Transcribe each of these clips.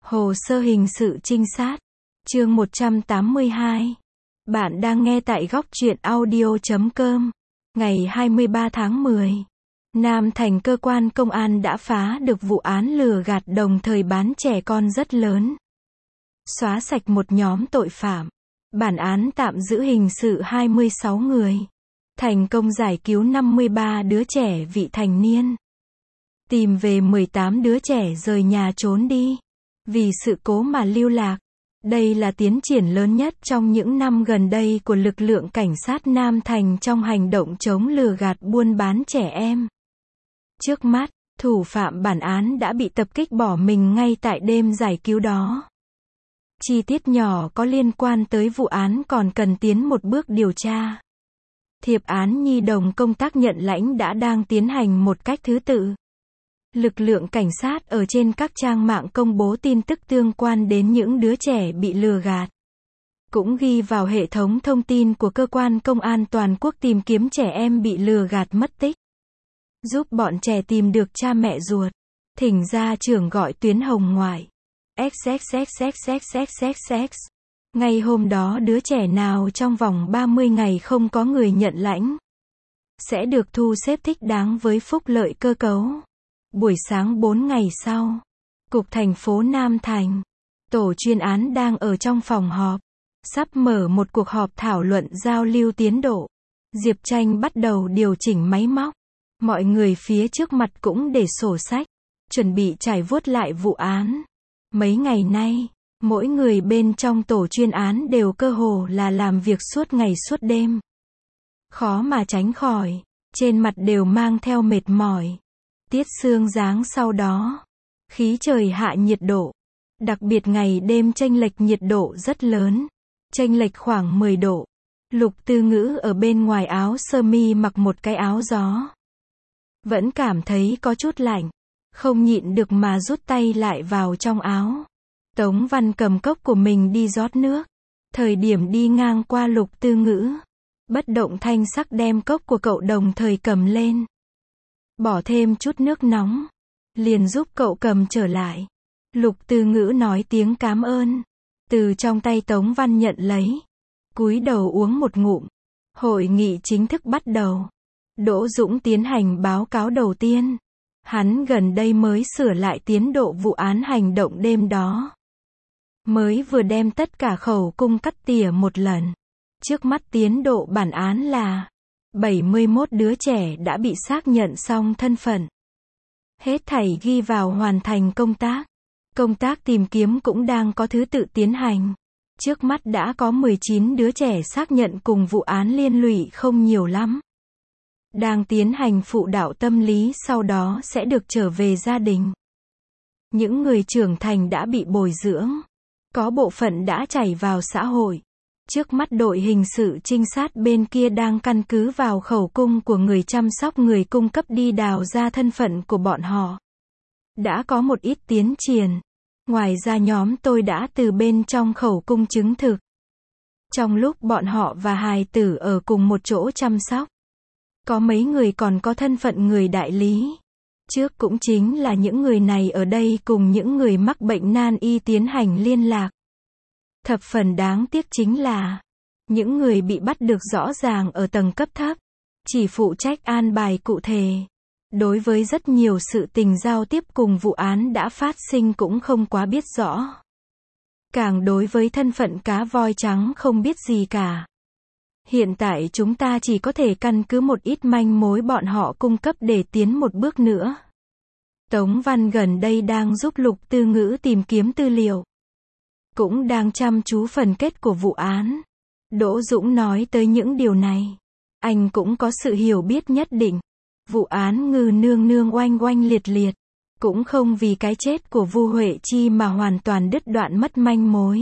Hồ sơ hình sự trinh sát. Chương 182. Bạn đang nghe tại góc truyện audio.com. Ngày 23 tháng 10. Nam Thành cơ quan công an đã phá được vụ án lừa gạt đồng thời bán trẻ con rất lớn. Xóa sạch một nhóm tội phạm. Bản án tạm giữ hình sự 26 người. Thành công giải cứu 53 đứa trẻ vị thành niên. Tìm về 18 đứa trẻ rời nhà trốn đi vì sự cố mà lưu lạc. Đây là tiến triển lớn nhất trong những năm gần đây của lực lượng cảnh sát Nam Thành trong hành động chống lừa gạt buôn bán trẻ em. Trước mắt, thủ phạm bản án đã bị tập kích bỏ mình ngay tại đêm giải cứu đó. Chi tiết nhỏ có liên quan tới vụ án còn cần tiến một bước điều tra. Thiệp án nhi đồng công tác nhận lãnh đã đang tiến hành một cách thứ tự. Lực lượng cảnh sát ở trên các trang mạng công bố tin tức tương quan đến những đứa trẻ bị lừa gạt. Cũng ghi vào hệ thống thông tin của cơ quan công an toàn quốc tìm kiếm trẻ em bị lừa gạt mất tích. Giúp bọn trẻ tìm được cha mẹ ruột. Thỉnh gia trưởng gọi tuyến hồng ngoại. XXXXXXXX. Ngay hôm đó đứa trẻ nào trong vòng 30 ngày không có người nhận lãnh sẽ được thu xếp thích đáng với phúc lợi cơ cấu. Buổi sáng 4 ngày sau, Cục thành phố Nam Thành, tổ chuyên án đang ở trong phòng họp, sắp mở một cuộc họp thảo luận giao lưu tiến độ. Diệp Tranh bắt đầu điều chỉnh máy móc. Mọi người phía trước mặt cũng để sổ sách, chuẩn bị trải vuốt lại vụ án. Mấy ngày nay, mỗi người bên trong tổ chuyên án đều cơ hồ là làm việc suốt ngày suốt đêm. Khó mà tránh khỏi, trên mặt đều mang theo mệt mỏi. Tiết sương giáng sau đó, khí trời hạ nhiệt độ, đặc biệt ngày đêm chênh lệch nhiệt độ rất lớn, chênh lệch khoảng 10 độ. Lục Tư Ngữ ở bên ngoài áo sơ mi mặc một cái áo gió. Vẫn cảm thấy có chút lạnh, không nhịn được mà rút tay lại vào trong áo. Tống Văn cầm cốc của mình đi rót nước. Thời điểm đi ngang qua Lục Tư Ngữ, bất động thanh sắc đem cốc của cậu đồng thời cầm lên. Bỏ thêm chút nước nóng, liền giúp cậu cầm trở lại. Lục Tư Ngữ nói tiếng cám ơn, từ trong tay Tống Văn nhận lấy, cúi đầu uống một ngụm. Hội nghị chính thức bắt đầu. Đỗ Dũng tiến hành báo cáo đầu tiên. Hắn gần đây mới sửa lại tiến độ vụ án hành động đêm đó. Mới vừa đem tất cả khẩu cung cắt tỉa một lần. Trước mắt tiến độ bản án là 71 đứa trẻ đã bị xác nhận xong thân phận. Hết thảy ghi vào hoàn thành công tác. Công tác tìm kiếm cũng đang có thứ tự tiến hành. Trước mắt đã có 19 đứa trẻ xác nhận cùng vụ án liên lụy không nhiều lắm. Đang tiến hành phụ đạo tâm lý, sau đó sẽ được trở về gia đình. Những người trưởng thành đã bị bồi dưỡng. Có bộ phận đã chảy vào xã hội. Trước mắt đội hình sự trinh sát bên kia đang căn cứ vào khẩu cung của người chăm sóc người cung cấp đi đào ra thân phận của bọn họ. Đã có một ít tiến triển. Ngoài ra nhóm tôi đã từ bên trong khẩu cung chứng thực. Trong lúc bọn họ và hài tử ở cùng một chỗ chăm sóc, có mấy người còn có thân phận người đại lý. Trước cũng chính là những người này ở đây cùng những người mắc bệnh nan y tiến hành liên lạc. Thập phần đáng tiếc chính là, những người bị bắt được rõ ràng ở tầng cấp thấp, chỉ phụ trách an bài cụ thể. Đối với rất nhiều sự tình giao tiếp cùng vụ án đã phát sinh cũng không quá biết rõ. Càng đối với thân phận cá voi trắng không biết gì cả. Hiện tại chúng ta chỉ có thể căn cứ một ít manh mối bọn họ cung cấp để tiến một bước nữa. Tống Văn gần đây đang giúp Lục Tư Ngữ tìm kiếm tư liệu. Cũng đang chăm chú phần kết của vụ án. Đỗ Dũng nói tới những điều này. Anh cũng có sự hiểu biết nhất định. Vụ án Ngư Nương Nương oanh oanh liệt liệt. Cũng không vì cái chết của Vu Huệ Chi mà hoàn toàn đứt đoạn mất manh mối.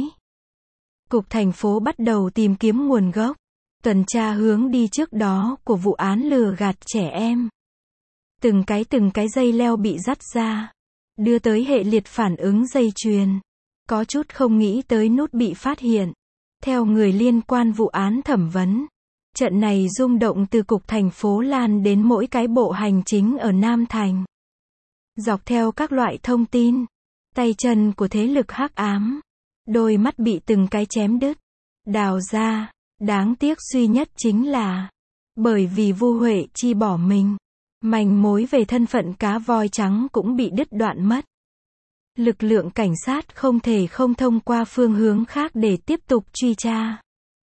Cục thành phố bắt đầu tìm kiếm nguồn gốc. Tuần tra hướng đi trước đó của vụ án lừa gạt trẻ em. Từng cái dây leo bị dắt ra. Đưa tới hệ liệt phản ứng dây chuyền. Có chút không nghĩ tới nút bị phát hiện. Theo người liên quan vụ án thẩm vấn. Trận này rung động từ cục thành phố lan đến mỗi cái bộ hành chính ở Nam Thành. Dọc theo các loại thông tin. tay chân của thế lực hắc ám. Đôi mắt bị từng cái chém đứt, đào ra. Đáng tiếc duy nhất chính là, bởi vì Vu Huệ Chi bỏ mình, manh mối về thân phận cá voi trắng cũng bị đứt đoạn mất. Lực lượng cảnh sát không thể không thông qua phương hướng khác để tiếp tục truy tra.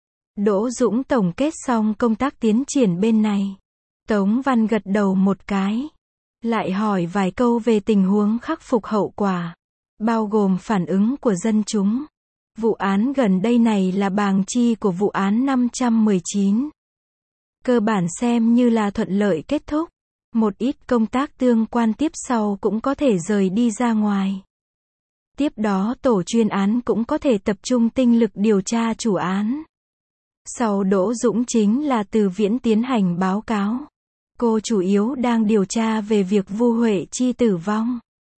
Đỗ Dũng tổng kết xong công tác tiến triển bên này. Tống Văn gật đầu một cái. Lại hỏi vài câu về tình huống khắc phục hậu quả, bao gồm phản ứng của dân chúng. Vụ án gần đây này là bàng chi của vụ án 519. Cơ bản xem như là thuận lợi kết thúc. Một ít công tác tương quan tiếp sau cũng có thể rời đi ra ngoài. Tiếp đó tổ chuyên án cũng có thể tập trung tinh lực điều tra chủ án. Sau Đỗ Dũng chính là Từ Viễn tiến hành báo cáo. Cô chủ yếu đang điều tra về việc Vu Huệ Chi tử vong.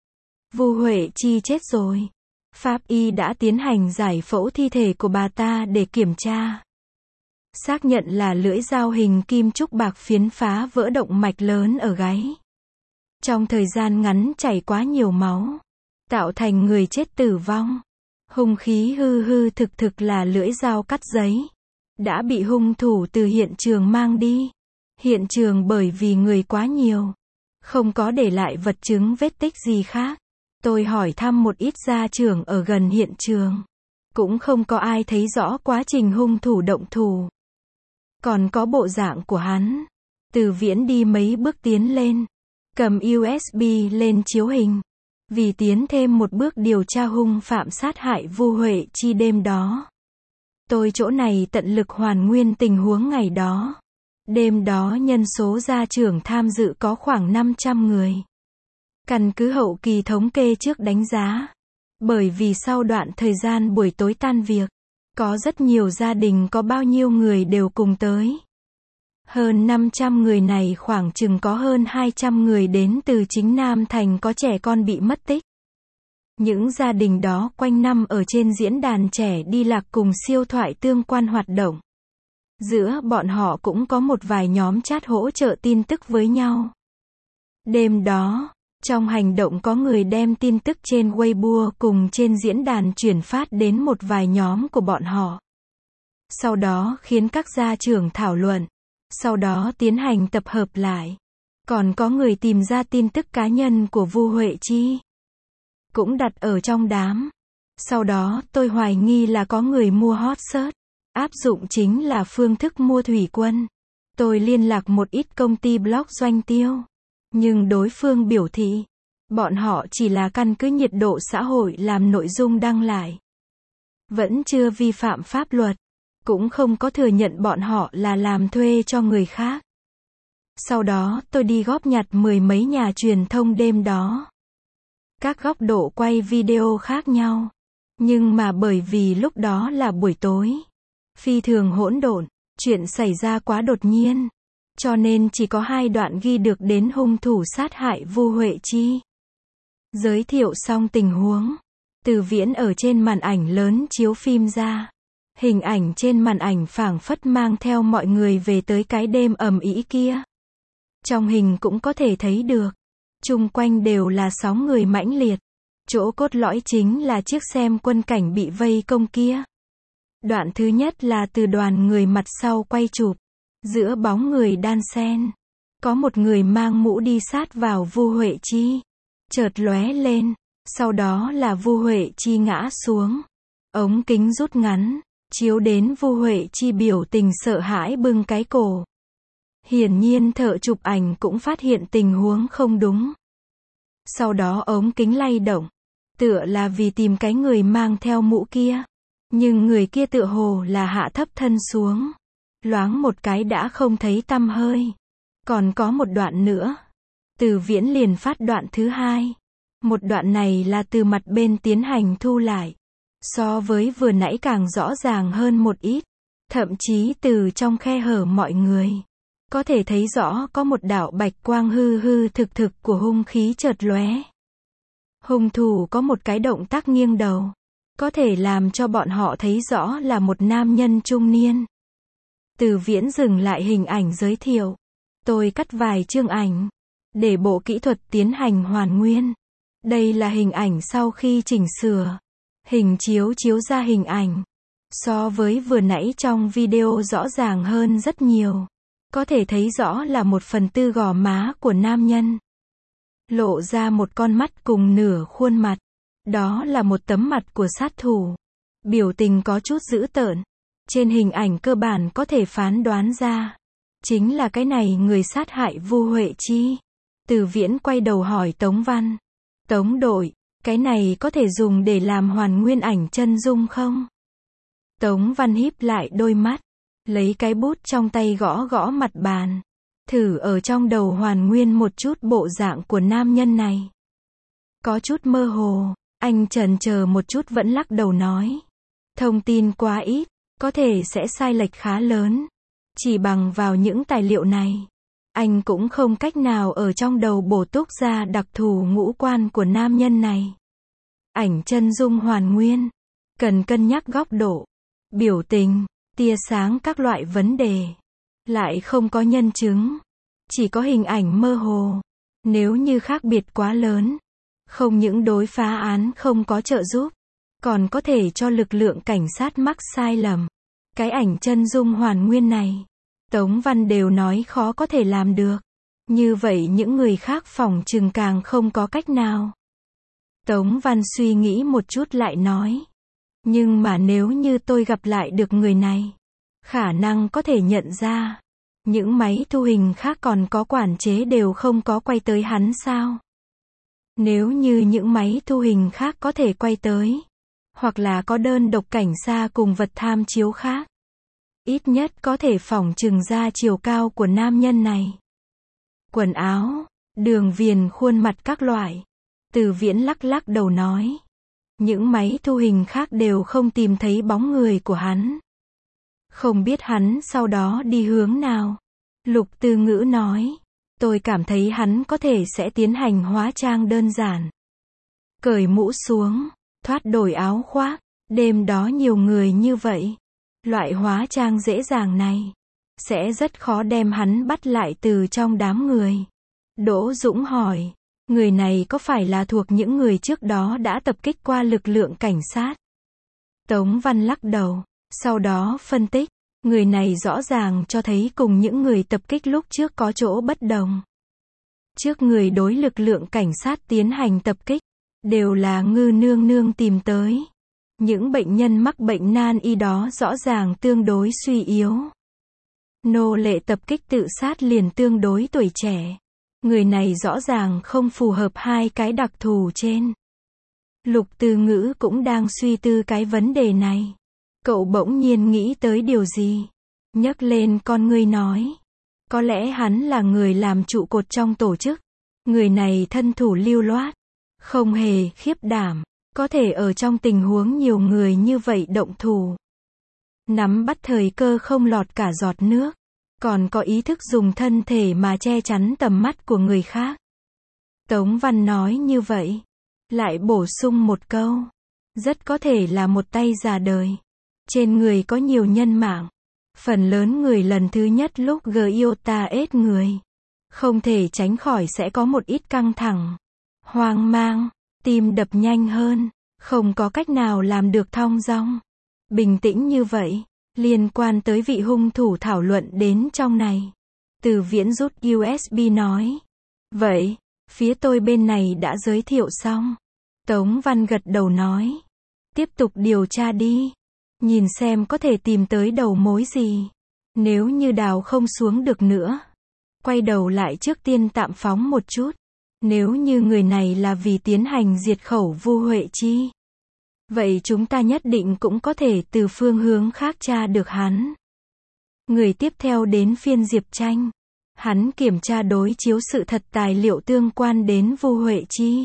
Vu Huệ Chi chết rồi. Pháp y đã tiến hành giải phẫu thi thể của bà ta để kiểm tra. Xác nhận là lưỡi dao hình kim trúc bạc phiến phá vỡ động mạch lớn ở gáy. Trong thời gian ngắn chảy quá nhiều máu, tạo thành người chết tử vong. Hung khí hư thực là lưỡi dao cắt giấy. Đã bị hung thủ từ hiện trường mang đi. Hiện trường bởi vì người quá nhiều, không có để lại vật chứng vết tích gì khác. Tôi hỏi thăm một ít gia trưởng ở gần hiện trường. Cũng không có ai thấy rõ quá trình hung thủ động thủ. Còn có bộ dạng của hắn. Từ Viễn đi mấy bước tiến lên, cầm USB lên chiếu hình. Vì tiến thêm một bước điều tra hung phạm sát hại Vu Huệ Chi đêm đó. Tôi chỗ này tận lực hoàn nguyên tình huống ngày đó. Đêm đó nhân số gia trưởng tham dự có khoảng 500 người. Căn cứ hậu kỳ thống kê trước đánh giá. Bởi vì sau đoạn thời gian buổi tối tan việc, có rất nhiều gia đình có bao nhiêu người đều cùng tới. Hơn 500 người này khoảng chừng có hơn 200 người đến từ chính Nam Thành có trẻ con bị mất tích. Những gia đình đó quanh năm ở trên diễn đàn trẻ đi lạc cùng siêu thoại tương quan hoạt động. Giữa bọn họ cũng có một vài nhóm chat hỗ trợ tin tức với nhau. Đêm đó, trong hành động có người đem tin tức trên Weibo cùng trên diễn đàn chuyển phát đến một vài nhóm của bọn họ. Sau đó khiến các gia trưởng thảo luận. Sau đó tiến hành tập hợp lại. Còn có người tìm ra tin tức cá nhân của Vu Huệ Chi. Cũng đặt ở trong đám. Sau đó tôi hoài nghi là có người mua hot search. Áp dụng chính là phương thức mua thủy quân. Tôi liên lạc một ít công ty blog doanh tiêu. Nhưng đối phương biểu thị, bọn họ chỉ là căn cứ nhiệt độ xã hội làm nội dung đăng lại. Vẫn chưa vi phạm pháp luật. Cũng không có thừa nhận bọn họ là làm thuê cho người khác. Sau đó tôi đi góp nhặt mười mấy nhà truyền thông đêm đó. Các góc độ quay video khác nhau. Nhưng mà bởi vì lúc đó là buổi tối, phi thường hỗn độn, chuyện xảy ra quá đột nhiên. Cho nên chỉ có 2 đoạn ghi được đến hung thủ sát hại Vu Huệ Chi. Giới thiệu xong tình huống, Từ Viễn ở trên màn ảnh lớn chiếu phim ra. Hình ảnh trên màn ảnh phảng phất mang theo mọi người về tới cái đêm ầm ĩ kia. Trong hình cũng có thể thấy được, chung quanh đều là sóng người mãnh liệt. Chỗ cốt lõi chính là chiếc xem quân cảnh bị vây công kia. Đoạn thứ nhất là từ đoàn người mặt sau quay chụp. Giữa bóng người đan xen, có một người mang mũ đi sát vào Vu Huệ Chi. Chợt lóe lên, sau đó là Vu Huệ Chi ngã xuống. Ống kính rút ngắn, chiếu đến Vu Huệ Chi biểu tình sợ hãi bưng cái cổ. Hiển nhiên thợ chụp ảnh cũng phát hiện tình huống không đúng. Sau đó ống kính lay động, tựa là vì tìm cái người mang theo mũ kia. Nhưng người kia tựa hồ là hạ thấp thân xuống. Loáng một cái đã không thấy tăm hơi. Còn có một đoạn nữa. Từ Viễn liền phát đoạn thứ 2. Một đoạn này là từ mặt bên tiến hành thu lại. So với vừa nãy càng rõ ràng hơn một ít. Thậm chí từ trong khe hở mọi người có thể thấy rõ có một đạo bạch quang hư thực của hung khí chợt lóe. Hung thủ có một cái động tác nghiêng đầu, có thể làm cho bọn họ thấy rõ là một nam nhân trung niên. Từ Viễn dừng lại hình ảnh giới thiệu. Tôi cắt vài chương ảnh để bộ kỹ thuật tiến hành hoàn nguyên. Đây là hình ảnh sau khi chỉnh sửa. Hình chiếu chiếu ra hình ảnh. So với vừa nãy trong video rõ ràng hơn rất nhiều. Có thể thấy rõ là 1/4 gò má của nam nhân. Lộ ra một con mắt cùng nửa khuôn mặt. Đó là một tấm mặt của sát thủ. Biểu tình có chút dữ tợn. Trên hình ảnh cơ bản có thể phán đoán ra. Chính là cái này người sát hại Vu Huệ Chi. Từ Viễn quay đầu hỏi Tống Văn. Tống đội, cái này có thể dùng để làm hoàn nguyên ảnh chân dung không? Tống Văn híp lại đôi mắt. Lấy cái bút trong tay gõ gõ mặt bàn. Thử ở trong đầu hoàn nguyên một chút bộ dạng của nam nhân này. Có chút mơ hồ, anh chần chờ một chút vẫn lắc đầu nói. Thông tin quá ít, có thể sẽ sai lệch khá lớn. Chỉ bằng vào những tài liệu này, anh cũng không cách nào ở trong đầu bổ túc ra đặc thù ngũ quan của nam nhân này. Ảnh chân dung hoàn nguyên, cần cân nhắc góc độ, biểu tình, tia sáng các loại vấn đề. Lại không có nhân chứng, chỉ có hình ảnh mơ hồ. Nếu như khác biệt quá lớn, không những đối phá án không có trợ giúp, còn có thể cho lực lượng cảnh sát mắc sai lầm. Cái ảnh chân dung hoàn nguyên này, Tống Văn đều nói khó có thể làm được. Như vậy những người khác phỏng chừng càng không có cách nào. Tống Văn suy nghĩ một chút lại nói. Nhưng mà nếu như tôi gặp lại được người này, khả năng có thể nhận ra. Những máy thu hình khác còn có quản chế đều không có quay tới hắn sao? Nếu như những máy thu hình khác có thể quay tới, hoặc là có đơn độc cảnh xa cùng vật tham chiếu khác, ít nhất có thể phỏng chừng ra chiều cao của nam nhân này. Quần áo, đường viền khuôn mặt các loại. Từ Viễn lắc lắc đầu nói. Những máy thu hình khác đều không tìm thấy bóng người của hắn. Không biết hắn sau đó đi hướng nào. Lục Tư Ngữ nói. Tôi cảm thấy hắn có thể sẽ tiến hành hóa trang đơn giản. Cởi mũ xuống, thoát đổi áo khoác. Đêm đó nhiều người như vậy. Loại hóa trang dễ dàng này sẽ rất khó đem hắn bắt lại từ trong đám người. Đỗ Dũng hỏi, người này có phải là thuộc những người trước đó đã tập kích qua lực lượng cảnh sát? Tống Văn lắc đầu, sau đó phân tích, người này rõ ràng cho thấy cùng những người tập kích lúc trước có chỗ bất đồng. Trước người đối lực lượng cảnh sát tiến hành tập kích, đều là Ngư nương nương tìm tới. Những bệnh nhân mắc bệnh nan y đó rõ ràng tương đối suy yếu. Nô lệ tập kích tự sát liền tương đối tuổi trẻ. Người này rõ ràng không phù hợp hai cái đặc thù trên. Lục Tư Ngữ cũng đang suy tư cái vấn đề này. Cậu bỗng nhiên nghĩ tới điều gì? Nhấc lên con ngươi nói. Có lẽ hắn là người làm trụ cột trong tổ chức. Người này thân thủ lưu loát, không hề khiếp đảm. Có thể ở trong tình huống nhiều người như vậy động thủ. Nắm bắt thời cơ không lọt cả giọt nước. Còn có ý thức dùng thân thể mà che chắn tầm mắt của người khác. Tống Văn nói như vậy. Lại bổ sung một câu. Rất có thể là một tay già đời. Trên người có nhiều nhân mạng. Phần lớn người lần thứ nhất lúc Giota ết người. Không thể tránh khỏi sẽ có một ít căng thẳng. Hoang mang. Tim đập nhanh hơn, không có cách nào làm được thong dong. Bình tĩnh như vậy, liên quan tới vị hung thủ thảo luận đến trong này. Từ Viễn rút USB nói. Vậy, phía tôi bên này đã giới thiệu xong. Tống Văn gật đầu nói. Tiếp tục điều tra đi. Nhìn xem có thể tìm tới đầu mối gì. Nếu như đào không xuống được nữa, quay đầu lại trước tiên tạm phóng một chút. Nếu như người này là vì tiến hành diệt khẩu Vu Huệ Chi, vậy chúng ta nhất định cũng có thể từ phương hướng khác tra được hắn. Người tiếp theo đến phiên Diệp Tranh. Hắn kiểm tra đối chiếu sự thật tài liệu tương quan đến Vu Huệ Chi.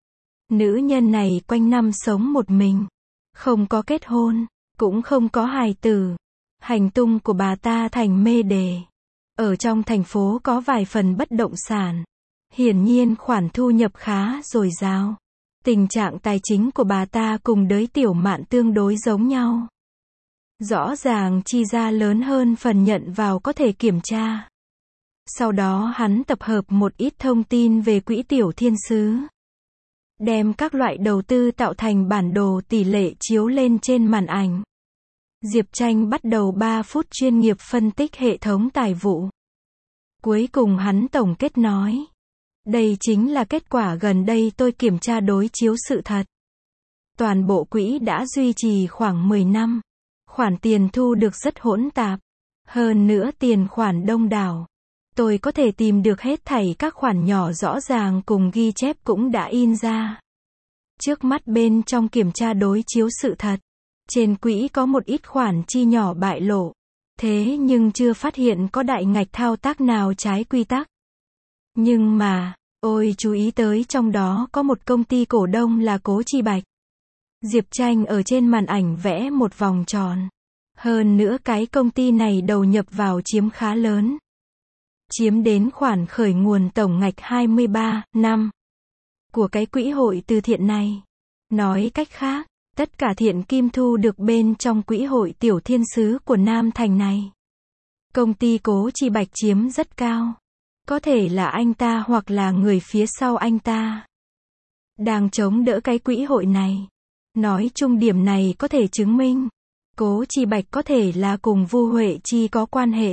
Nữ nhân này quanh năm sống một mình, không có kết hôn, cũng không có hài tử. Hành tung của bà ta thành mê đề. Ở trong thành phố có vài phần bất động sản. Hiển nhiên khoản thu nhập khá dồi dào. Tình trạng tài chính của bà ta cùng đới Tiểu Mạn tương đối giống nhau. Rõ ràng chi ra lớn hơn phần nhận vào có thể kiểm tra. Sau đó hắn tập hợp một ít thông tin về Quỹ Tiểu Thiên Sứ. đem các loại đầu tư tạo thành bản đồ tỷ lệ chiếu lên trên màn ảnh. Diệp Tranh bắt đầu 3 phút chuyên nghiệp phân tích hệ thống tài vụ. Cuối cùng hắn tổng kết nói. Đây chính là kết quả gần đây tôi kiểm tra đối chiếu sự thật. Toàn bộ quỹ đã duy trì khoảng 10 năm. Khoản tiền thu được rất hỗn tạp. Hơn nữa tiền khoản đông đảo. Tôi có thể tìm được hết thảy các khoản nhỏ rõ ràng cùng ghi chép cũng đã in ra. Trước mắt bên trong kiểm tra đối chiếu sự thật. Trên quỹ có một ít khoản chi nhỏ bại lộ. Thế nhưng chưa phát hiện có đại ngạch thao tác nào trái quy tắc. Nhưng mà, ôi chú ý tới trong đó có một công ty cổ đông là Cố Chi Bạch. Diệp Tranh ở trên màn ảnh vẽ một vòng tròn. Hơn nữa cái công ty này đầu nhập vào chiếm khá lớn. Chiếm đến khoản khởi nguồn tổng ngạch 23 năm của cái quỹ hội từ thiện này. Nói cách khác, tất cả thiện kim thu được bên trong quỹ hội Tiểu Thiên Sứ của Nam Thành này. Công ty Cố Chi Bạch chiếm rất cao. Có thể là anh ta hoặc là người phía sau anh ta. Đang chống đỡ cái quỹ hội này. Nói chung điểm này có thể chứng minh. Cố Chi Bạch có thể là cùng Vu Huệ Chi có quan hệ.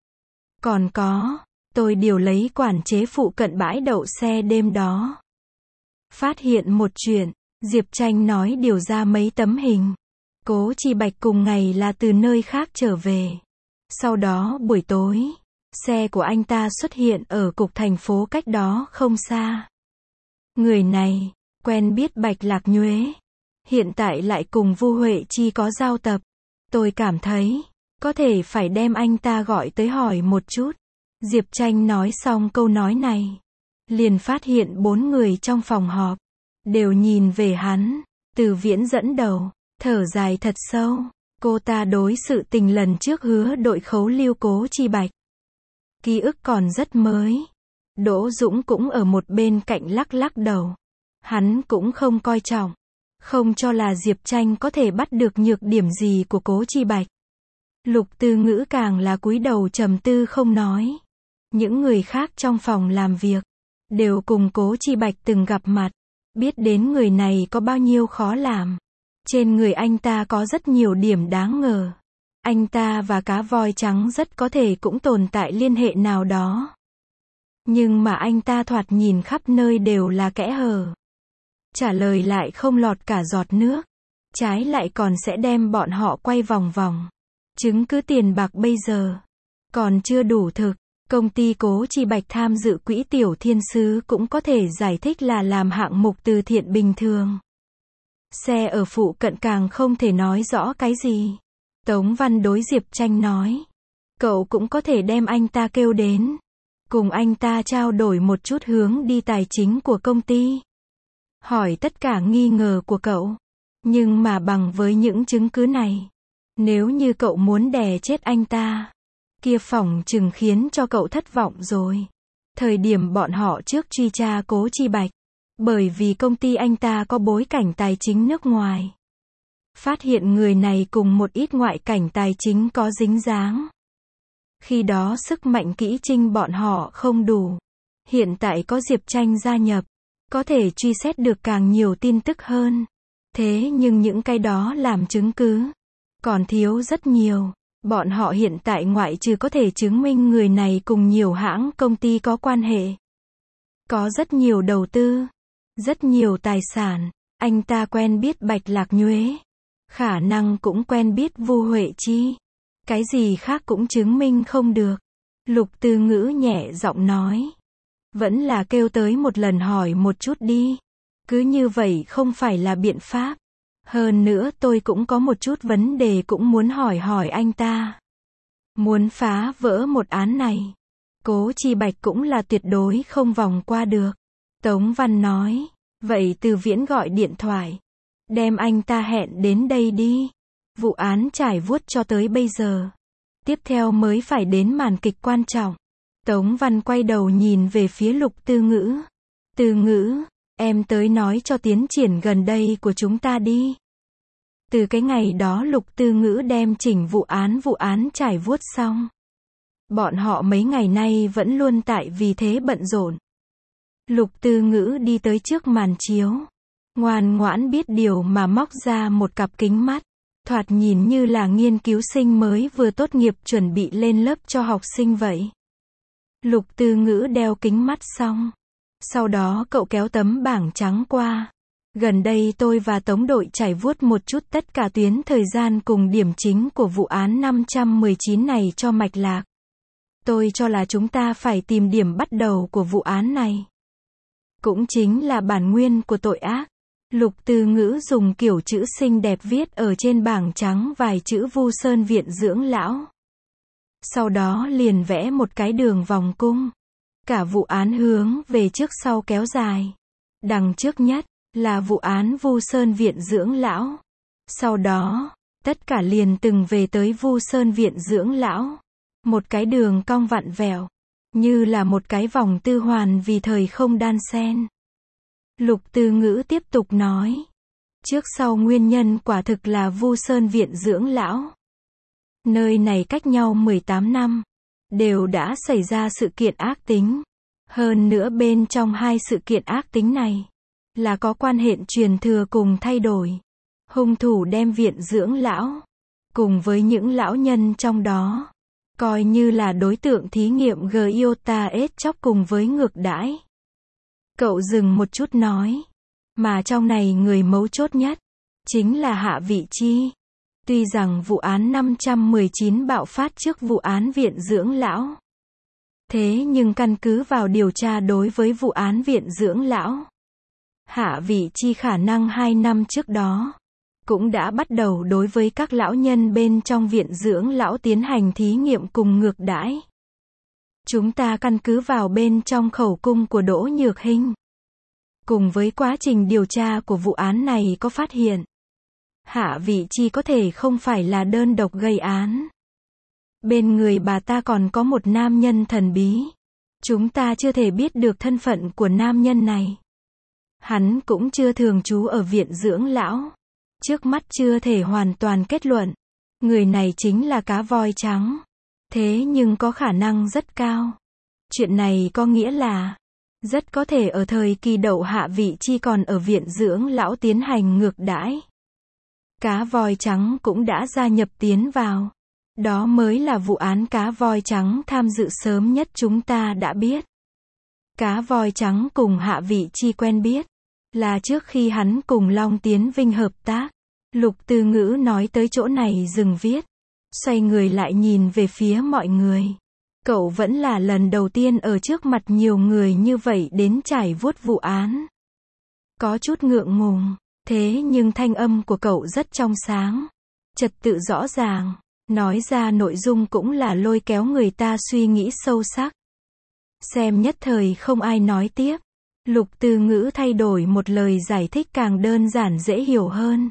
Còn có, tôi điều lấy quản chế phụ cận bãi đậu xe đêm đó. Phát hiện một chuyện, Diệp Tranh nói điều ra mấy tấm hình. Cố Chi Bạch cùng ngày là từ nơi khác trở về. Sau đó buổi tối, xe của anh ta xuất hiện ở cục thành phố cách đó không xa. Người này, quen biết Bạch Lạc Nhuế. Hiện tại lại cùng Vu Huệ Chi có giao tập. Tôi cảm thấy, có thể phải đem anh ta gọi tới hỏi một chút. Diệp Tranh nói xong câu nói này. Liền phát hiện 4 người trong phòng họp. Đều nhìn về hắn. Từ Viễn dẫn đầu, thở dài thật sâu. Cô ta đối sự tình lần trước hứa đội khấu lưu Cố Chi Bạch. Ký ức còn rất mới. Đỗ Dũng cũng ở một bên cạnh lắc lắc đầu. Hắn cũng không coi trọng. Không cho là Diệp Tranh có thể bắt được nhược điểm gì của Cố Chi Bạch. Lục Tư Ngữ càng là cúi đầu trầm tư không nói. Những người khác trong phòng làm việc, đều cùng Cố Chi Bạch từng gặp mặt. Biết đến người này có bao nhiêu khó làm. Trên người anh ta có rất nhiều điểm đáng ngờ. Anh ta và cá voi trắng rất có thể cũng tồn tại liên hệ nào đó. Nhưng mà anh ta thoạt nhìn khắp nơi đều là kẽ hở. Trả lời lại không lọt cả giọt nước. Trái lại còn sẽ đem bọn họ quay vòng vòng. Chứng cứ tiền bạc bây giờ còn chưa đủ thực. Công ty Cố Chi Bạch tham dự quỹ Tiểu Thiên Sứ cũng có thể giải thích là làm hạng mục từ thiện bình thường. Xe ở phụ cận càng không thể nói rõ cái gì. Tống Văn đối Diệp Tranh nói. Cậu cũng có thể đem anh ta kêu đến. Cùng anh ta trao đổi một chút hướng đi tài chính của công ty. Hỏi tất cả nghi ngờ của cậu. Nhưng mà bằng với những chứng cứ này. Nếu như cậu muốn đè chết anh ta. Kia phỏng chừng khiến cho cậu thất vọng rồi. Thời điểm bọn họ trước truy tra Cố Chi Bạch. Bởi vì công ty anh ta có bối cảnh tài chính nước ngoài. Phát hiện người này cùng một ít ngoại cảnh tài chính có dính dáng. Khi đó sức mạnh kỹ trinh bọn họ không đủ. Hiện tại có Diệp Tranh gia nhập. Có thể truy xét được càng nhiều tin tức hơn. Thế nhưng những cái đó làm chứng cứ. Còn thiếu rất nhiều. Bọn họ hiện tại ngoại trừ có thể chứng minh người này cùng nhiều hãng công ty có quan hệ. Có rất nhiều đầu tư. Rất nhiều tài sản. Anh ta quen biết Bạch Lạc Nhuế. Khả năng cũng quen biết Vu Huệ Chi. Cái gì khác cũng chứng minh không được. Lục Tư Ngữ nhẹ giọng nói. Vẫn là kêu tới một lần hỏi một chút đi. Cứ như vậy không phải là biện pháp. Hơn nữa tôi cũng có một chút vấn đề cũng muốn hỏi anh ta. Muốn phá vỡ một án này. Cố Chi Bạch cũng là tuyệt đối không vòng qua được. Tống Văn nói. Vậy Từ Viễn gọi điện thoại. Đem anh ta hẹn đến đây đi. Vụ án trải vuốt cho tới bây giờ. Tiếp theo mới phải đến màn kịch quan trọng. Tống Văn quay đầu nhìn về phía Lục Tư Ngữ. Tư Ngữ, em tới nói cho tiến triển gần đây của chúng ta đi. Từ cái ngày đó Lục Tư Ngữ đem chỉnh vụ án trải vuốt xong. Bọn họ mấy ngày nay vẫn luôn tại vì thế bận rộn. Lục Tư Ngữ đi tới trước màn chiếu. ngoan ngoãn biết điều mà móc ra một cặp kính mắt. Thoạt nhìn như là nghiên cứu sinh mới vừa tốt nghiệp chuẩn bị lên lớp cho học sinh vậy. Lục Tư Ngữ đeo kính mắt xong. Sau đó cậu kéo tấm bảng trắng qua. Gần đây tôi và Tống đội trải vuốt một chút tất cả tuyến thời gian cùng điểm chính của vụ án 519 này cho mạch lạc. Tôi cho là chúng ta phải tìm điểm bắt đầu của vụ án này. Cũng chính là bản nguyên của tội ác. Lục Tư Ngữ dùng kiểu chữ xinh đẹp viết ở trên bảng trắng vài chữ Vu Sơn Viện Dưỡng Lão. Sau đó liền vẽ một cái đường vòng cung. Cả vụ án hướng về trước sau kéo dài. Đằng trước nhất là vụ án Vu Sơn Viện Dưỡng Lão. Sau đó, tất cả liền từng về tới Vu Sơn Viện Dưỡng Lão. Một cái đường cong vặn vẹo, như là một cái vòng tư hoàn vì thời không đan xen. Lục Tư Ngữ tiếp tục nói. Trước sau nguyên nhân quả thực là Vu Sơn Viện Dưỡng Lão. Nơi này cách nhau 18 năm. Đều đã xảy ra sự kiện ác tính. Hơn nữa bên trong hai sự kiện ác tính này là có quan hệ truyền thừa cùng thay đổi. Hung thủ đem viện dưỡng lão cùng với những lão nhân trong đó coi như là đối tượng thí nghiệm Giota S chóc cùng với ngược đãi. Cậu dừng một chút nói. Mà trong này người mấu chốt nhất chính là Hạ Vị Chi. Tuy rằng vụ án 519 bạo phát trước vụ án viện dưỡng lão. Thế nhưng căn cứ vào điều tra đối với vụ án viện dưỡng lão, Hạ Vị Chi khả năng 2 năm trước đó cũng đã bắt đầu đối với các lão nhân bên trong viện dưỡng lão tiến hành thí nghiệm cùng ngược đãi. Chúng ta căn cứ vào bên trong khẩu cung của Đỗ Nhược Hinh, cùng với quá trình điều tra của vụ án này có phát hiện, Hạ Vị Chi có thể không phải là đơn độc gây án. Bên người bà ta còn có một nam nhân thần bí. Chúng ta chưa thể biết được thân phận của nam nhân này. Hắn cũng chưa thường trú ở viện dưỡng lão. Trước mắt chưa thể hoàn toàn kết luận. Người này chính là cá voi trắng. Thế nhưng có khả năng rất cao. Chuyện này có nghĩa là rất có thể ở thời kỳ Đậu Hạ Vị Chi còn ở viện dưỡng lão tiến hành ngược đãi. Cá voi trắng cũng đã gia nhập tiến vào. Đó mới là vụ án cá voi trắng tham dự sớm nhất chúng ta đã biết. Cá voi trắng cùng Hạ Vị Chi quen biết là trước khi hắn cùng Long Tiến Vinh hợp tác. Lục Tư Ngữ nói tới chỗ này dừng viết. Xoay người lại nhìn về phía mọi người. Cậu vẫn là lần đầu tiên ở trước mặt nhiều người như vậy đến trải vuốt vụ án. Có chút ngượng ngùng. Thế nhưng thanh âm của cậu rất trong sáng. Trật tự rõ ràng. Nói ra nội dung cũng là lôi kéo người ta suy nghĩ sâu sắc. Xem nhất thời không ai nói tiếp. Lục Tư Ngữ thay đổi một lời giải thích càng đơn giản dễ hiểu hơn.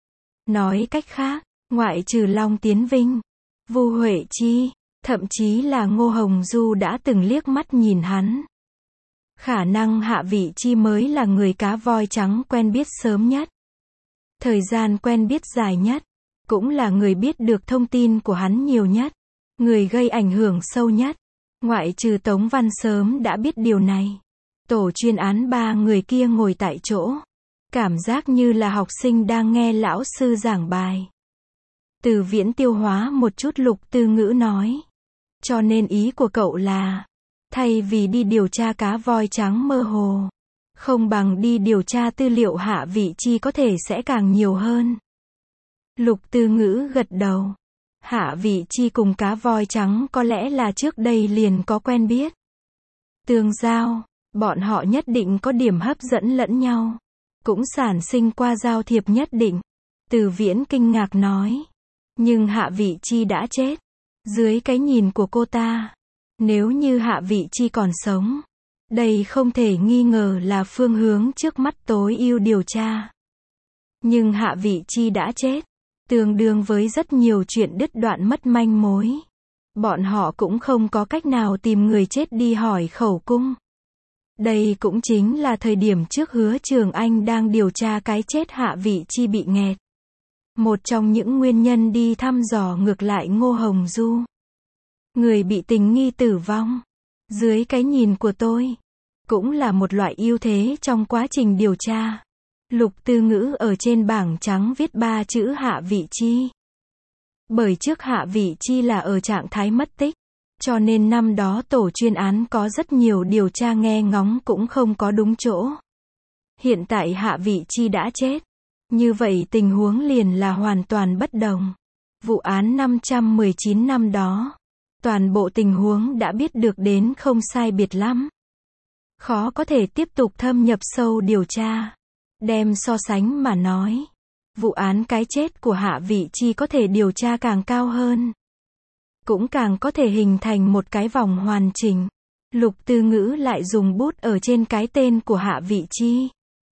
Nói cách khác, ngoại trừ Long Tiến Vinh, Vu Huệ Chi, thậm chí là Ngô Hồng Du đã từng liếc mắt nhìn hắn. Khả năng Hạ Vị Chi mới là người cá voi trắng quen biết sớm nhất. Thời gian quen biết dài nhất. Cũng là người biết được thông tin của hắn nhiều nhất. Người gây ảnh hưởng sâu nhất. Ngoại trừ Tống Văn sớm đã biết điều này. Tổ chuyên án 3 người kia ngồi tại chỗ. Cảm giác như là học sinh đang nghe lão sư giảng bài. Từ Viễn tiêu hóa một chút. Lục Tư Ngữ nói. Cho nên ý của cậu là, thay vì đi điều tra cá voi trắng mơ hồ, không bằng đi điều tra tư liệu Hạ Vị Chi có thể sẽ càng nhiều hơn. Lục Tư Ngữ gật đầu. Hạ Vị Chi cùng cá voi trắng có lẽ là trước đây liền có quen biết. Tương giao, bọn họ nhất định có điểm hấp dẫn lẫn nhau. Cũng sản sinh qua giao thiệp nhất định. Từ Viễn kinh ngạc nói. Nhưng Hạ Vị Chi đã chết. Dưới cái nhìn của cô ta, nếu như Hạ Vị Chi còn sống, đây không thể nghi ngờ là phương hướng trước mắt tối ưu điều tra. Nhưng Hạ Vị Chi đã chết. Tương đương với rất nhiều chuyện đứt đoạn mất manh mối. Bọn họ cũng không có cách nào tìm người chết đi hỏi khẩu cung. Đây cũng chính là thời điểm trước Hứa Trường Anh đang điều tra cái chết Hạ Vị Chi bị nghẹt. Một trong những nguyên nhân đi thăm dò ngược lại Ngô Hồng Du. Người bị tình nghi tử vong. Dưới cái nhìn của tôi, cũng là một loại ưu thế trong quá trình điều tra. Lục Tư Ngữ ở trên bảng trắng viết 3 chữ Hạ Vị Chi. Bởi trước Hạ Vị Chi là ở trạng thái mất tích, cho nên năm đó tổ chuyên án có rất nhiều điều tra nghe ngóng cũng không có đúng chỗ. Hiện tại Hạ Vị Chi đã chết. Như vậy tình huống liền là hoàn toàn bất đồng. Vụ án 519 năm đó, toàn bộ tình huống đã biết được đến không sai biệt lắm. Khó có thể tiếp tục thâm nhập sâu điều tra. Đem so sánh mà nói, vụ án cái chết của Hạ Vị Chi có thể điều tra càng cao hơn. Cũng càng có thể hình thành một cái vòng hoàn chỉnh. Lục Tư Ngữ lại dùng bút ở trên cái tên của Hạ Vị Chi.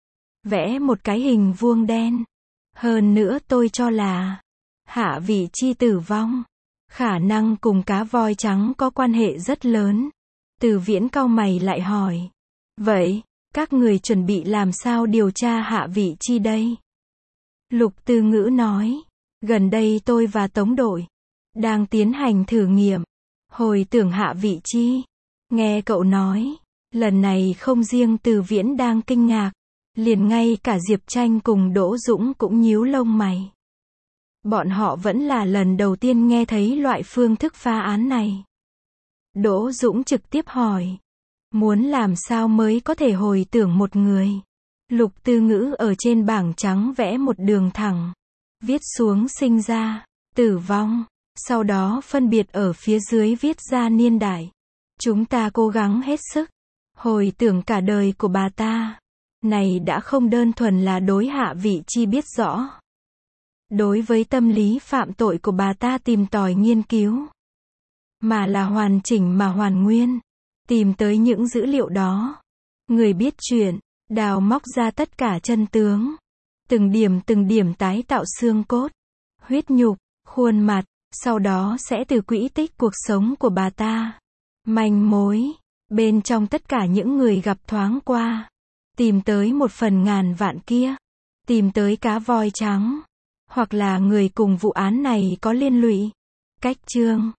Vẽ một cái hình vuông đen. Hơn nữa tôi cho là Hạ Vị Chi tử vong khả năng cùng cá voi trắng có quan hệ rất lớn. Từ Viễn cau mày lại hỏi. Vậy, các người chuẩn bị làm sao điều tra Hạ Vị Chi đây? Lục Tư Ngữ nói. Gần đây tôi và Tống đội đang tiến hành thử nghiệm hồi tưởng Hạ Vị Chi. Nghe cậu nói, lần này không riêng Từ Viễn đang kinh ngạc, liền ngay cả Diệp Tranh cùng Đỗ Dũng cũng nhíu lông mày. Bọn họ vẫn là lần đầu tiên nghe thấy loại phương thức phá án này. Đỗ Dũng trực tiếp hỏi. Muốn làm sao mới có thể hồi tưởng một người? Lục Tư Ngữ ở trên bảng trắng vẽ một đường thẳng. Viết xuống sinh ra, tử vong. Sau đó phân biệt ở phía dưới viết ra niên đại. Chúng ta cố gắng hết sức hồi tưởng cả đời của bà ta. Này đã không đơn thuần là đối Hạ Vị Chi biết rõ. Đối với tâm lý phạm tội của bà ta tìm tòi nghiên cứu. Mà là hoàn chỉnh mà hoàn nguyên. Tìm tới những dữ liệu đó. Người biết chuyện, đào móc ra tất cả chân tướng. Từng điểm tái tạo xương cốt, huyết nhục, khuôn mặt. Sau đó sẽ từ quỹ tích cuộc sống của bà ta. Manh mối. Bên trong tất cả những người gặp thoáng qua. Tìm tới một phần ngàn vạn kia. Tìm tới cá voi trắng. Hoặc là người cùng vụ án này có liên lụy. Cách chương